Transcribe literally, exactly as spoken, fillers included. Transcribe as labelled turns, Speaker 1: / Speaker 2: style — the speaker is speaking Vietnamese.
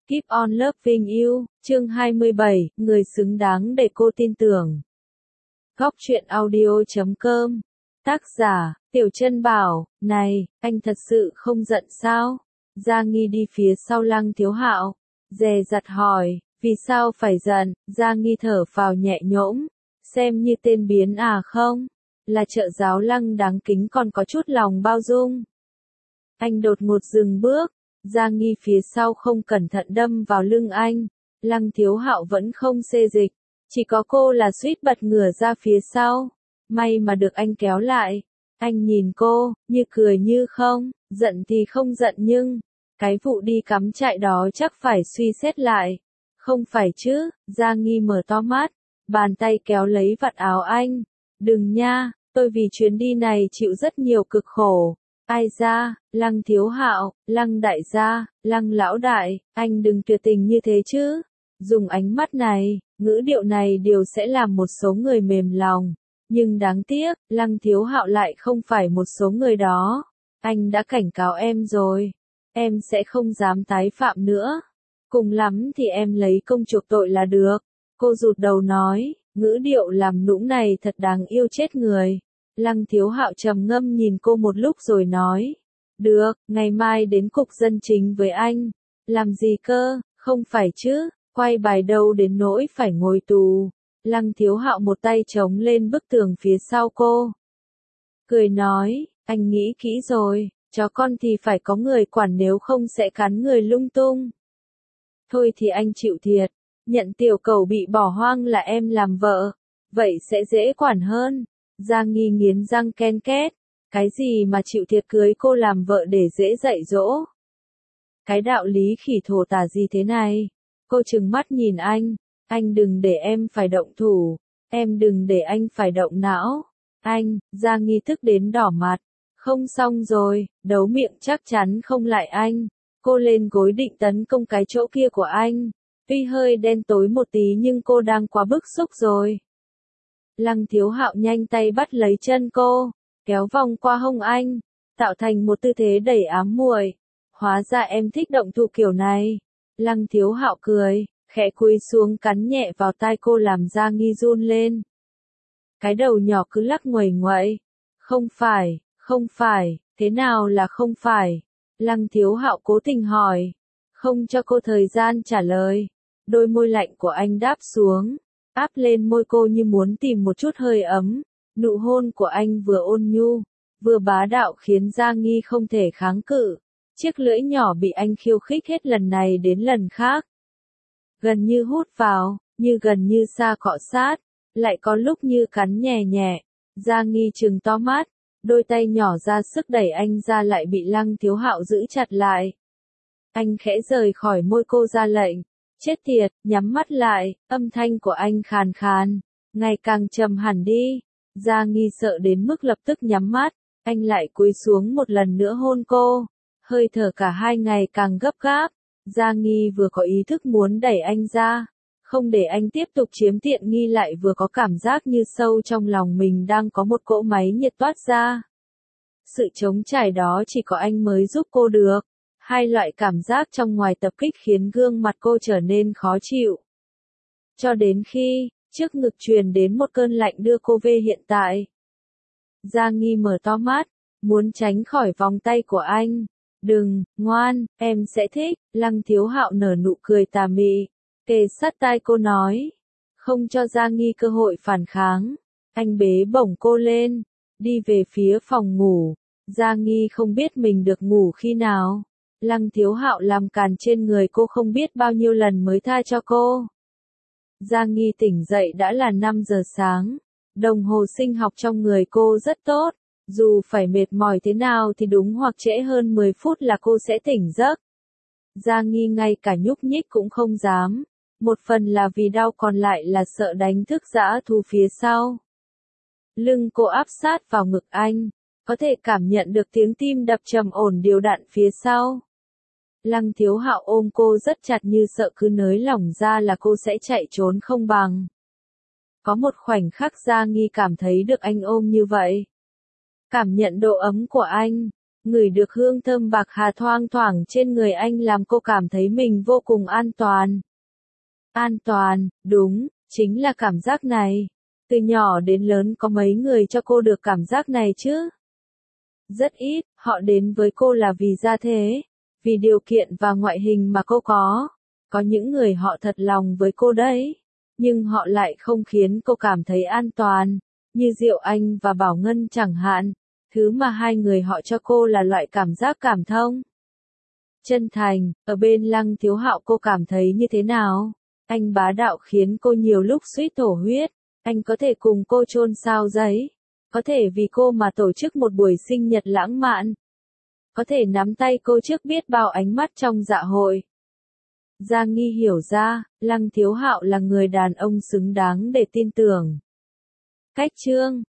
Speaker 1: Keep on loving you, chương hai mươi bảy, người xứng đáng để cô tin tưởng. Góc truyện audio chấm com. Tác giả, Tiểu Chân Bảo, này, anh thật sự không giận sao? Gia Nghi đi phía sau Lăng Thiếu Hạo, dè dặt hỏi, vì sao phải giận? Gia Nghi thở phào nhẹ nhõm, xem như tên biến à không? Là trợ giáo Lăng đáng kính còn có chút lòng bao dung. Anh đột ngột dừng bước. Gia Nghi phía sau không cẩn thận đâm vào lưng anh. Lăng Thiếu Hạo vẫn không xê dịch, chỉ có cô là suýt bật ngửa ra phía sau. May mà được anh kéo lại. Anh nhìn cô, như cười như không, giận thì không giận nhưng, cái vụ đi cắm trại đó chắc phải suy xét lại. Không phải chứ? Gia Nghi mở to mắt, bàn tay kéo lấy vạt áo anh. Đừng nha, tôi vì chuyến đi này chịu rất nhiều cực khổ. Ai ra, Lăng Thiếu Hạo, Lăng đại gia, Lăng lão đại, anh đừng tuyệt tình như thế chứ. Dùng ánh mắt này, ngữ điệu này đều sẽ làm một số người mềm lòng. Nhưng đáng tiếc, Lăng Thiếu Hạo lại không phải một số người đó. Anh đã cảnh cáo em rồi. Em sẽ không dám tái phạm nữa. Cùng lắm thì em lấy công chuộc tội là được. Cô rụt đầu nói, ngữ điệu làm nũng này thật đáng yêu chết người. Lăng Thiếu Hạo trầm ngâm nhìn cô một lúc rồi nói, được, ngày mai đến cục dân chính với anh. Làm gì cơ, không phải chứ, quay bài đâu đến nỗi phải ngồi tù. Lăng Thiếu Hạo một tay chống lên bức tường phía sau cô. Cười nói, anh nghĩ kỹ rồi, chó con thì phải có người quản nếu không sẽ cắn người lung tung. Thôi thì anh chịu thiệt, nhận tiểu cẩu bị bỏ hoang là em làm vợ, vậy sẽ dễ quản hơn. Gia Nghi nghiến răng ken két, cái gì mà chịu thiệt cưới cô làm vợ để dễ dạy dỗ. Cái đạo lý khỉ thổ tả gì thế này? Cô trừng mắt nhìn anh, anh đừng để em phải động thủ, em đừng để anh phải động não. Anh, Gia Nghi tức đến đỏ mặt, không xong rồi, đấu miệng chắc chắn không lại anh. Cô lên gối định tấn công cái chỗ kia của anh, tuy hơi đen tối một tí nhưng cô đang quá bức xúc rồi. Lăng Thiếu Hạo nhanh tay bắt lấy chân cô, kéo vòng qua hông anh, tạo thành một tư thế đầy ám muội. Hóa ra em thích động thủ kiểu này. Lăng Thiếu Hạo cười, khẽ cúi xuống cắn nhẹ vào tai cô làm Gia Nghi run lên. Cái đầu nhỏ cứ lắc nguẩy nguậy. Không phải, không phải, thế nào là không phải? Lăng Thiếu Hạo cố tình hỏi, không cho cô thời gian trả lời. Đôi môi lạnh của anh đáp xuống, áp lên môi cô như muốn tìm một chút hơi ấm. Nụ hôn của anh vừa ôn nhu, vừa bá đạo khiến Gia Nghi không thể kháng cự. Chiếc lưỡi nhỏ bị anh khiêu khích hết lần này đến lần khác. Gần như hút vào, như gần như xa cọ sát, lại có lúc như cắn nhẹ nhẹ. Gia Nghi trừng to mắt, đôi tay nhỏ ra sức đẩy anh ra lại bị Lăng Thiếu Hạo giữ chặt lại. Anh khẽ rời khỏi môi cô ra lệnh. Chết tiệt, nhắm mắt lại, âm thanh của anh khàn khàn, ngày càng trầm hẳn đi. Gia Nghi sợ đến mức lập tức nhắm mắt, anh lại cúi xuống một lần nữa hôn cô. Hơi thở cả hai ngày càng gấp gáp. Gia Nghi vừa có ý thức muốn đẩy anh ra, không để anh tiếp tục chiếm tiện nghi lại vừa có cảm giác như sâu trong lòng mình đang có một cỗ máy nhiệt toát ra. Sự trống trải đó chỉ có anh mới giúp cô được. Hai loại cảm giác trong ngoài tập kích khiến gương mặt cô trở nên khó chịu. Cho đến khi, trước ngực truyền đến một cơn lạnh đưa cô về hiện tại. Gia Nghi mở to mắt, muốn tránh khỏi vòng tay của anh. Đừng, ngoan, em sẽ thích. Lăng Thiếu Hạo nở nụ cười tà mị, kề sát tai cô nói. Không cho Gia Nghi cơ hội phản kháng. Anh bế bổng cô lên, đi về phía phòng ngủ. Gia Nghi không biết mình được ngủ khi nào. Lăng Thiếu Hạo làm càn trên người cô không biết bao nhiêu lần mới tha cho cô. Gia Nghi tỉnh dậy đã là năm giờ sáng. Đồng hồ sinh học trong người cô rất tốt. Dù phải mệt mỏi thế nào thì đúng hoặc trễ hơn mười phút là cô sẽ tỉnh giấc. Gia Nghi ngay cả nhúc nhích cũng không dám. Một phần là vì đau còn lại là sợ đánh thức dã thú phía sau. Lưng cô áp sát vào ngực anh. Có thể cảm nhận được tiếng tim đập trầm ổn đều đặn phía sau. Lăng Thiếu Hạo ôm cô rất chặt như sợ cứ nới lỏng ra là cô sẽ chạy trốn không bằng. Có một khoảnh khắc Gia Nghi cảm thấy được anh ôm như vậy. Cảm nhận độ ấm của anh. Ngửi được hương thơm bạc hà thoang thoảng trên người anh làm cô cảm thấy mình vô cùng an toàn. An toàn, đúng, chính là cảm giác này. Từ nhỏ đến lớn có mấy người cho cô được cảm giác này chứ? Rất ít, họ đến với cô là vì gia thế, vì điều kiện và ngoại hình mà cô có. Có những người họ thật lòng với cô đấy, nhưng họ lại không khiến cô cảm thấy an toàn, như Diệu Anh và Bảo Ngân chẳng hạn. Thứ mà hai người họ cho cô là loại cảm giác cảm thông. Chân thành, ở bên Lăng Thiếu Hạo cô cảm thấy như thế nào? Anh bá đạo khiến cô nhiều lúc suýt thổ huyết. Anh có thể cùng cô chôn sao giấy. Có thể vì cô mà tổ chức một buổi sinh nhật lãng mạn. Có thể nắm tay cô trước biết bao ánh mắt trong dạ hội. Giang Nghi hiểu ra, Lăng Thiếu Hạo là người đàn ông xứng đáng để tin tưởng. Cách chương